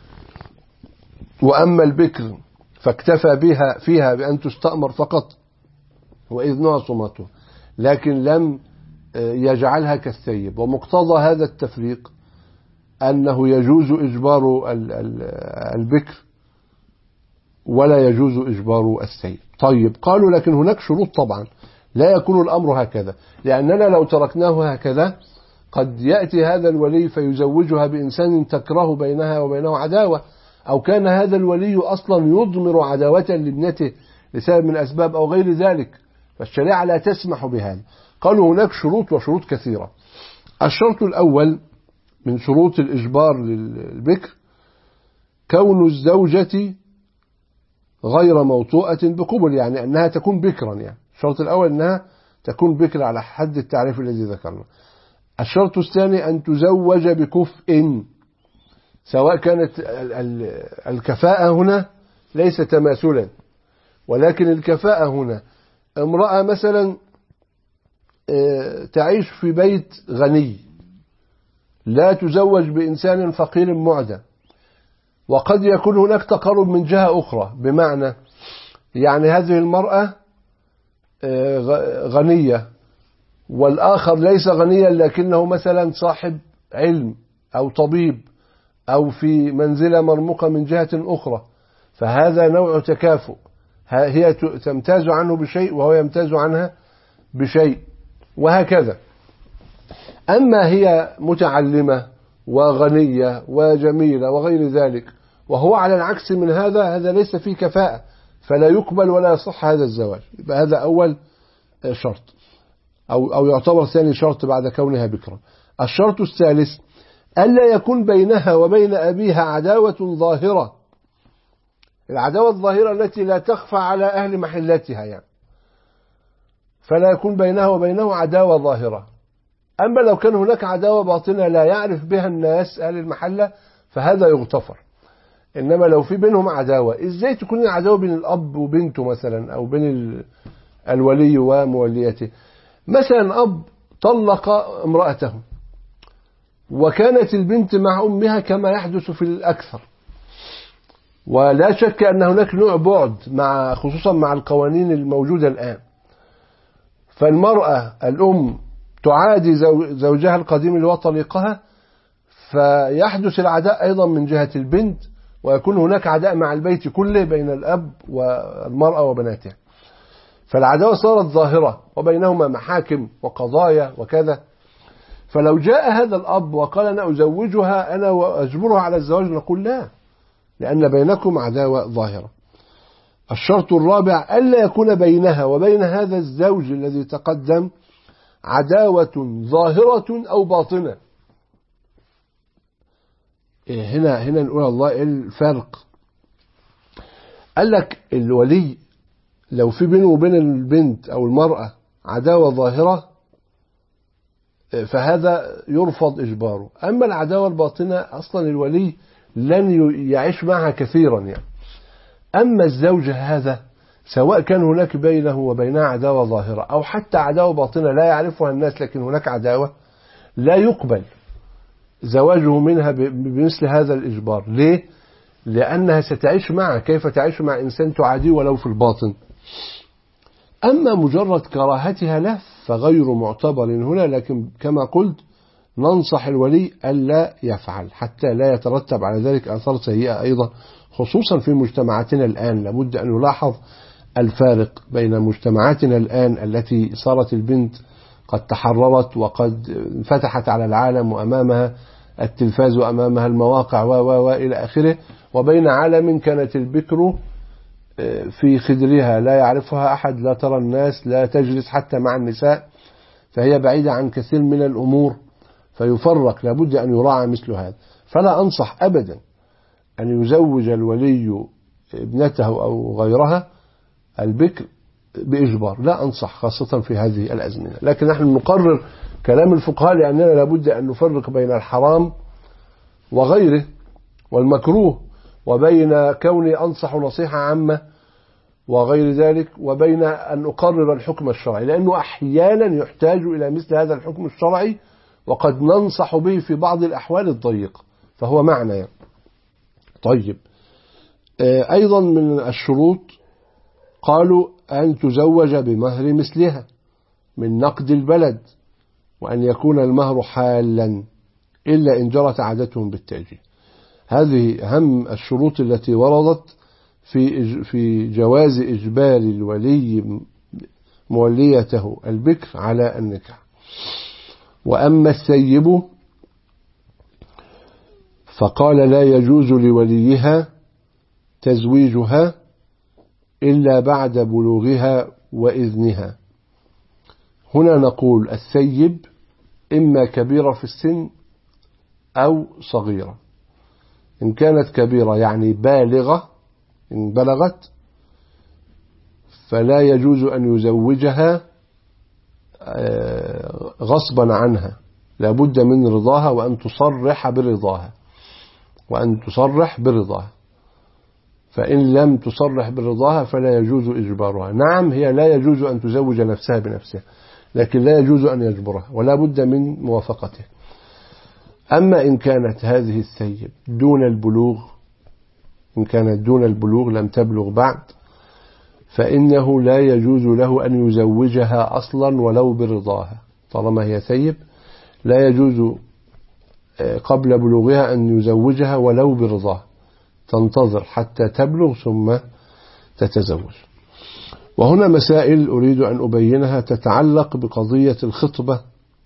وأما البكر فاكتفى بها فيها بأن تستأمر فقط وإذنها صمته، لكن لم يجعلها كالثيب. ومقتضى هذا التفريق أنه يجوز إجبار البكر ولا يجوز إجبار الثيب. طيب قالوا لكن هناك شروط طبعا، لا يكون الأمر هكذا، لأننا لو تركناه هكذا قد يأتي هذا الولي فيزوجها بإنسان تكره بينها وبينه عداوة، أو كان هذا الولي أصلا يضمر عداوة لابنته لسبب من الأسباب أو غير ذلك، فالشريعة لا تسمح بهذا. قالوا هناك شروط وشروط كثيرة. الشرط الأول من شروط الإجبار للبكر كون الزوجة غير موطوءة بقبل، يعني أنها تكون بكرا. يعني الشرط الأول أنها تكون بكر على حد التعريف الذي ذكرنا. الشرط الثاني أن تزوج بكفء، سواء كانت الكفاءة هنا ليس تماثلا، ولكن الكفاءة هنا امرأة مثلا تعيش في بيت غني لا تزوج بإنسان فقير معدى، وقد يكون هناك تقارب من جهة أخرى، بمعنى يعني هذه المرأة غنية والآخر ليس غنيا لكنه مثلا صاحب علم أو طبيب أو في منزلة مرموقة من جهة أخرى، فهذا نوع تكافؤ، هي تمتاز عنه بشيء وهو يمتاز عنها بشيء، وهكذا. أما هي متعلمة وغنية وجميلة وغير ذلك وهو على العكس من هذا، هذا ليس فيه كفاءة، فلا يقبل ولا يصح هذا الزواج. يبقى هذا أول شرط، أو أو يعتبر ثاني شرط بعد كونها بكرا. الشرط الثالث ألا يكون بينها وبين أبيها عداوة ظاهرة، العداوة الظاهرة التي لا تخفى على أهل محلتها، يعني فلا يكون بينها وبينه عداوة ظاهرة. أما لو كان هناك عداوة باطنة لا يعرف بها الناس أهل المحلة فهذا يغتفر. إنما لو في بينهم عداوة، إزاي تكون العداوة بين الأب وبنته مثلا، أو بين الولي وموليته؟ مثلا أب طلق امرأته وكانت البنت مع أمها كما يحدث في الأكثر، ولا شك أن هناك نوع بعد مع خصوصا مع القوانين الموجودة الآن، فالمرأة الأم تعادي زوجها القديم اللي هو طليقها، فيحدث العداء أيضا من جهة البنت، ويكون هناك عداء مع البيت كله بين الأب والمرأة وبناتها. فالعداوة صارت ظاهرة وبينهما محاكم وقضايا وكذا. فلو جاء هذا الأب وقال أنا أزوجها أنا وأجبرها على الزواج نقول لا، لأن بينكم عداوة ظاهرة. الشرط الرابع ألا يكون بينها وبين هذا الزوج الذي تقدم عداوة ظاهرة أو باطنة. هنا هنا نقول الله الفرق. قال لك الولي لو في بينه وبين البنت أو المرأة عداوة ظاهرة فهذا يرفض إجباره. أما العداوة الباطنة أصلا الولي لن يعيش معها كثيرا يعني. أما الزوج هذا سواء كان هناك بينه وبينها عداوة ظاهرة أو حتى عداوة باطنة لا يعرفها الناس لكن هناك عداوة، لا يقبل زواجه منها بمثل هذا الإجبار. ليه؟ لأنها ستعيش معه. كيف تعيش مع إنسان تعاديه ولو في الباطن؟ أما مجرد كراهتها له فغير معتبر هنا، لكن كما قلت ننصح الولي ألا يفعل حتى لا يترتب على ذلك آثار سيئة أيضا، خصوصا في مجتمعاتنا الآن. لابد أن يلاحظ الفارق بين مجتمعاتنا الآن التي صارت البنت قد تحررت وقد فتحت على العالم وأمامها التلفاز وأمامها المواقع و و وإلى آخره، وبين عالم كانت البكر في خدرها لا يعرفها أحد، لا ترى الناس، لا تجلس حتى مع النساء، فهي بعيدة عن كثير من الأمور، فيفرق. لابد أن يراعى مثل هذا. فلا أنصح أبدا أن يزوج الولي ابنته أو غيرها البكر بإجبار، لا أنصح، خاصة في هذه الأزمنة. لكن نحن نقرر كلام الفقهاء لأننا لابد أن نفرق بين الحرام وغيره والمكروه، وبين كوني أنصح نصيحة عامة وغير ذلك، وبين أن أقرر الحكم الشرعي، لأنه أحيانا يحتاج إلى مثل هذا الحكم الشرعي وقد ننصح به في بعض الأحوال الضيقة، فهو معنى. طيب، أيضا من الشروط قالوا أن تزوج بمهر مثلها من نقد البلد، وأن يكون المهر حالا إلا إن جرت عادتهم بالتأجيل. هذه أهم الشروط التي وردت في في جواز إجبار الولي موليته البكر على النكاح. وأما الثيب فقال لا يجوز لوليها تزويجها إلا بعد بلوغها وإذنها. هنا نقول الثيب إما كبيرة في السن أو صغيرة. إن كانت كبيرة يعني بالغة، إن بلغت فلا يجوز أن يزوجها غصبا عنها، لابد من رضاها وأن تصرح برضاها وأن تصرح برضاها فإن لم تصرح برضاها فلا يجوز إجبارها. نعم، هي لا يجوز أن تزوج نفسها بنفسها، لكن لا يجوز أن يجبرها ولا بد من موافقته. أما إن كانت هذه الثيب دون البلوغ، إن كانت دون البلوغ لم تبلغ بعد، فإنه لا يجوز له أن يزوجها أصلا ولو برضاها. طالما هي ثيب لا يجوز قبل بلوغها أن يزوجها ولو برضاها، تنتظر حتى تبلغ ثم تتزوج. وهنا مسائل أريد أن أبينها تتعلق بقضية الخطبة.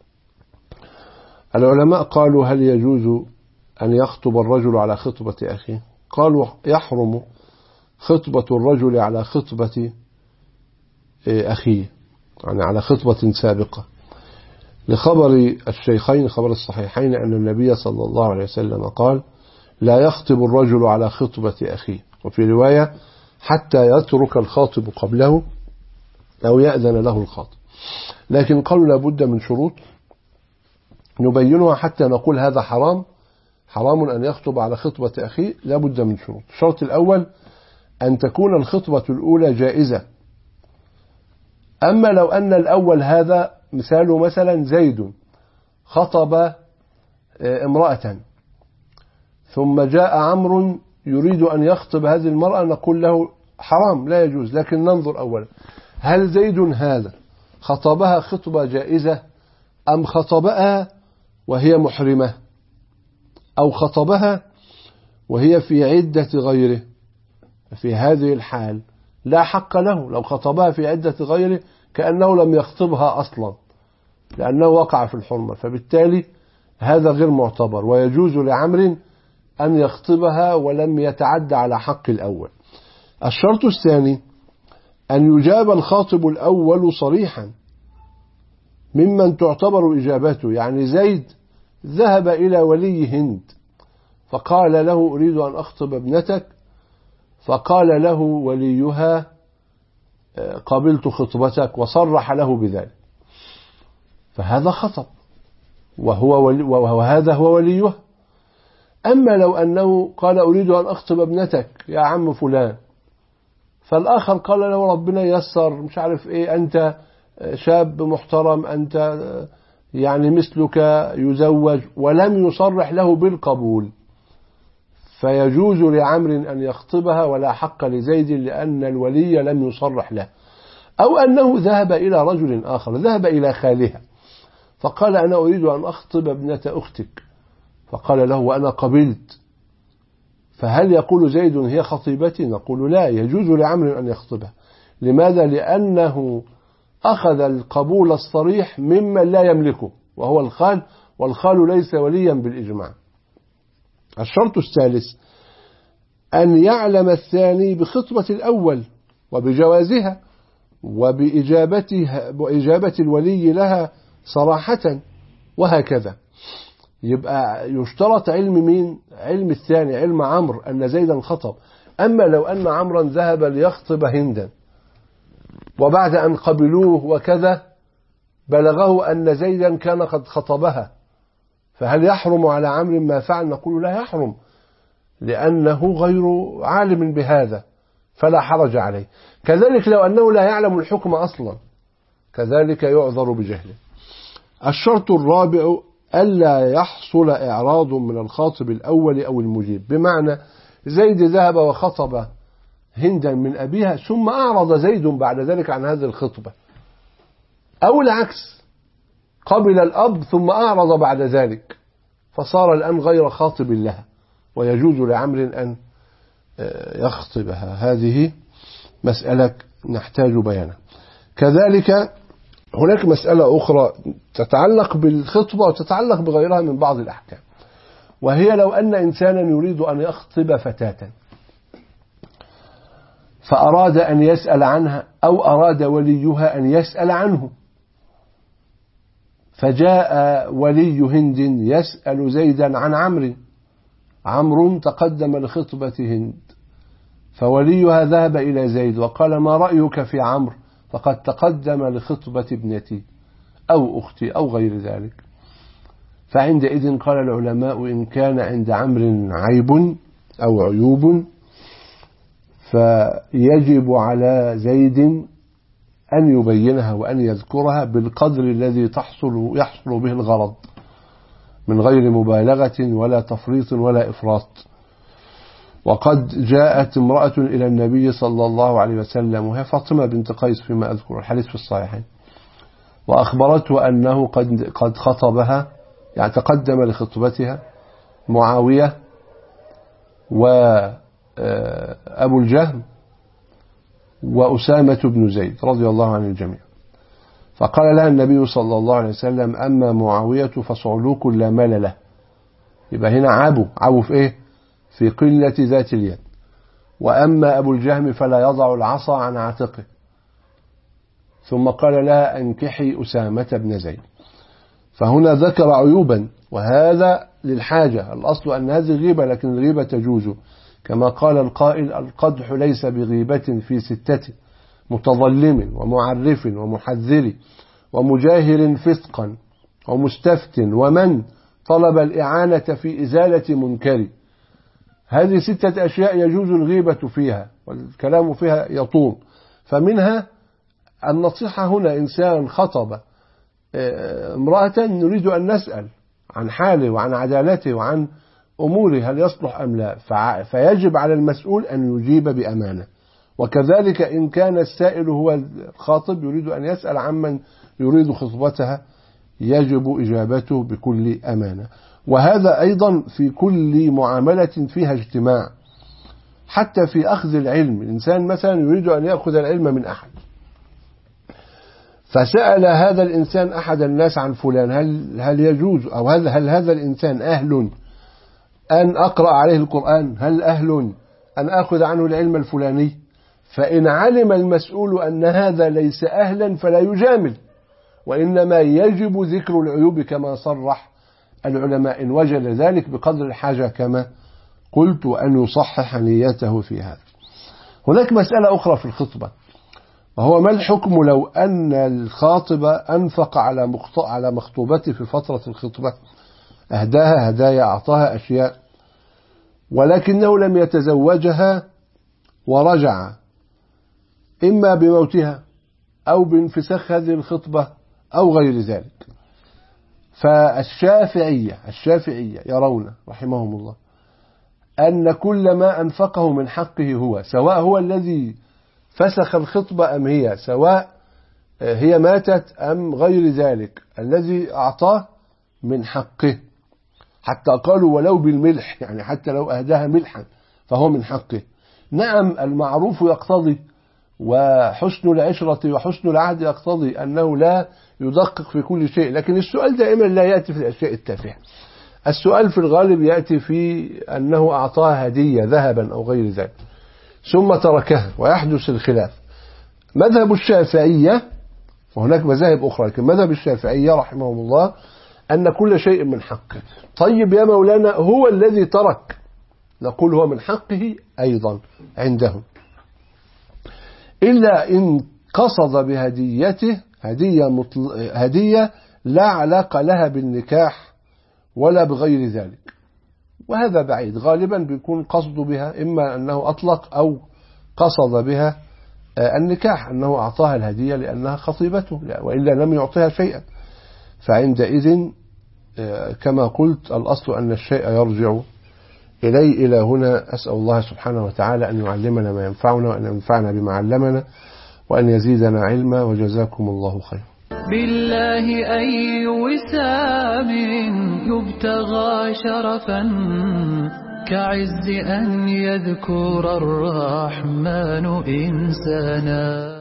العلماء قالوا هل يجوز أن يخطب الرجل على خطبة أخيه؟ قالوا يحرم خطبة الرجل على خطبة أخيه، يعني على خطبة سابقة، لخبر الشيخين خبر الصحيحين أن النبي صلى الله عليه وسلم قال لا يخطب الرجل على خطبة أخيه، وفي رواية حتى يترك الخاطب قبله أو يأذن له الخاطب. لكن قالوا لابد من شروط نبينها حتى نقول هذا حرام حرام أن يخطب على خطبة أخيه. لابد من شروط. الشرط الأول أن تكون الخطبة الأولى جائزة. أما لو أن الأول هذا مثاله مثلا زيد خطب امرأة ثم جاء عمرو يريد أن يخطب هذه المرأة، نقول له حرام لا يجوز. لكن ننظر أولا هل زيد هذا خطبها خطبة جائزة أم خطبها وهي محرمة أو خطبها وهي في عدة غيره. في هذه الحال لا حق له. لو خطبها في عدة غيره كأنه لم يخطبها أصلا، لأنه وقع في الحرمة، فبالتالي هذا غير معتبر، ويجوز لعمر أن يخطبها ولم يتعدى على حق الأول. الشرط الثاني أن يجاب الخاطب الأول صريحا ممن تعتبر إجابته. يعني زيد ذهب إلى ولي هند فقال له أريد أن أخطب ابنتك، فقال له وليها قبلت خطبتك، وصرح له بذلك، فهذا خطب وهو ولي وهذا هو وليها. أما لو أنه قال أريد أن أخطب ابنتك يا عم فلان، فالآخر قال له ربنا يسر مش عارف إيه، أنت شاب محترم، أنت يعني مثلك يزوج، ولم يصرح له بالقبول، فيجوز لعمر أن يخطبها ولا حق لزيد لأن الولي لم يصرح له. أو أنه ذهب إلى رجل آخر، ذهب إلى خالها فقال أنا أريد أن أخطب ابنة أختك، فقال له وأنا قبلت، فهل يقول زيد هي خطيبتي؟ نقول لا، يجوز لعمر أن يخطبها. لماذا؟ لأنه أخذ القبول الصريح ممن لا يملكه وهو الخال، والخال ليس وليا بالإجماع. الشرط الثالث أن يعلم الثاني بخطبة الأول وبجوازها وبإجابتها وإجابة الولي لها صراحة، وهكذا. يبقى يشترط علم مين؟ علم الثاني، علم عمرو أن زيدا خطب. أما لو أن عمرا ذهب ليخطب هندا وبعد أن قبلوه وكذا بلغه أن زيدا كان قد خطبها، فهل يحرم على عمرو ما فعل؟ نقول لا يحرم، لأنه غير عالم بهذا فلا حرج عليه. كذلك لو أنه لا يعلم الحكم أصلا كذلك يعذر بجهله. الشرط الرابع ألا يحصل إعراض من الخاطب الأول أو المجيب، بمعنى زيد ذهب وخطب هندا من أبيها ثم أعرض زيد بعد ذلك عن هذه الخطبة، أو العكس قبل الأب ثم أعرض بعد ذلك فصار الآن غير خاطب لها، ويجوز لعمر أن يخطبها. هذه مسألة نحتاج بيانها. كذلك هناك مسألة أخرى تتعلق بالخطبة وتتعلق بغيرها من بعض الأحكام، وهي لو أن إنسانا يريد أن يخطب فتاة فأراد أن يسأل عنها أو أراد وليها أن يسأل عنه، فجاء ولي هند يسأل زيدا عن عمرو، عمرو تقدم لخطبة هند، فوليها ذهب إلى زيد وقال ما رأيك في عمرو فقد تقدم لخطبة ابنتي أو أختي أو غير ذلك. فعندئذ قال العلماء إن كان عند عمرو عيب أو عيوب فيجب على زيد أن يبينها وأن يذكرها بالقدر الذي تحصل يحصل به الغرض من غير مبالغة ولا تفريط ولا إفراط. وقد جاءت امرأة إلى النبي صلى الله عليه وسلم وهي فاطمة بنت قيس فيما أذكر، الحديث في الصحيحين، وأخبرته أنه قد قد خطبها، يعني تقدم لخطبتها معاوية وأبو الجهم وأسامة بن زيد رضي الله عن الجميع. فقال لها النبي صلى الله عليه وسلم أما معاوية فصعلوك لا مال له. يبقى هنا عابوا عابوا في إيه؟ في قلة ذات اليد. وأما أبو الجهم فلا يضع العصا عن عاتقه. ثم قال لها أنكحي أسامة بن زيد. فهنا ذكر عيوبا، وهذا للحاجة. الأصل أن هذه غيبة، لكن الغيبة تجوز كما قال القائل القدح ليس بغيبة في ستة متظلم ومعرف ومحذر ومجاهر فسقا ومستفت ومن طلب الإعانة في إزالة منكر. هذه ستة أشياء يجوز الغيبة فيها والكلام فيها يطول. فمنها النصيحة هنا، إنسان خطب امرأة نريد أن نسأل عن حاله وعن عدالته وعن أموره هل يصلح أم لا، فيجب على المسؤول أن يجيب بأمانة. وكذلك إن كان السائل هو الخاطب يريد أن يسأل عمن يريد خطبتها يجب إجابته بكل أمانة. وهذا أيضا في كل معاملة فيها اجتماع، حتى في أخذ العلم. الإنسان مثلا يريد أن يأخذ العلم من أحد، فسأل هذا الإنسان أحد الناس عن فلان، هل هل يجوز أو هل هل هذا الإنسان أهل أن أقرأ عليه القرآن؟ هل أهل أن أخذ عنه العلم الفلاني؟ فإن علم المسؤول أن هذا ليس أهلا فلا يجامل، وإنما يجب ذكر العيوب كما صرح العلماء، إن وجد ذلك بقدر الحاجة كما قلت، أن يصحح نيته في هذا. هناك مسألة أخرى في الخطبة، وهو ما الحكم لو أن الخاطب أنفق على على مخطوبته في فترة الخطبة، أهداها هدايا، أعطاها أشياء، ولكنه لم يتزوجها ورجع، إما بموتها أو بانفساخ هذه الخطبة أو غير ذلك. فالشافعية الشافعية يرون رحمهم الله أن كل ما أنفقه من حقه هو، سواء هو الذي فسخ الخطبة أم هي، سواء هي ماتت أم غير ذلك، الذي أعطاه من حقه، حتى قالوا ولو بالملح، يعني حتى لو أهداها ملحا فهو من حقه. نعم المعروف يقتضي وحسن العشرة وحسن العهد يقتضي أنه لا يدقق في كل شيء، لكن السؤال دائما لا يأتي في الأشياء التافهة، السؤال في الغالب يأتي في أنه أعطاها هدية ذهبا أو غير ذلك ثم تركها ويحدث الخلاف. مذهب الشافعية، وهناك مذاهب أخرى، لكن مذهب الشافعية رحمه الله أن كل شيء من حقه. طيب يا مولانا هو الذي ترك، نقول هو من حقه أيضا عندهم، إلا إن قصد بهديته هدية, مطل... هدية لا علاقة لها بالنكاح ولا بغير ذلك، وهذا بعيد، غالبا بيكون قصد بها إما أنه أطلق أو قصد بها النكاح، أنه أعطاها الهدية لأنها خطيبته وإلا لم يعطيها شيئا. فعندئذ كما قلت الأصل أن الشيء يرجع إلي. إلى هنا أسأل الله سبحانه وتعالى أن يعلمنا ما ينفعنا وأن ينفعنا بما علمنا وأن يزيدنا علما، وجزاكم الله خير. بالله أي وسام يبتغى شرفا كعز أن يذكر الرحمن إنسانا.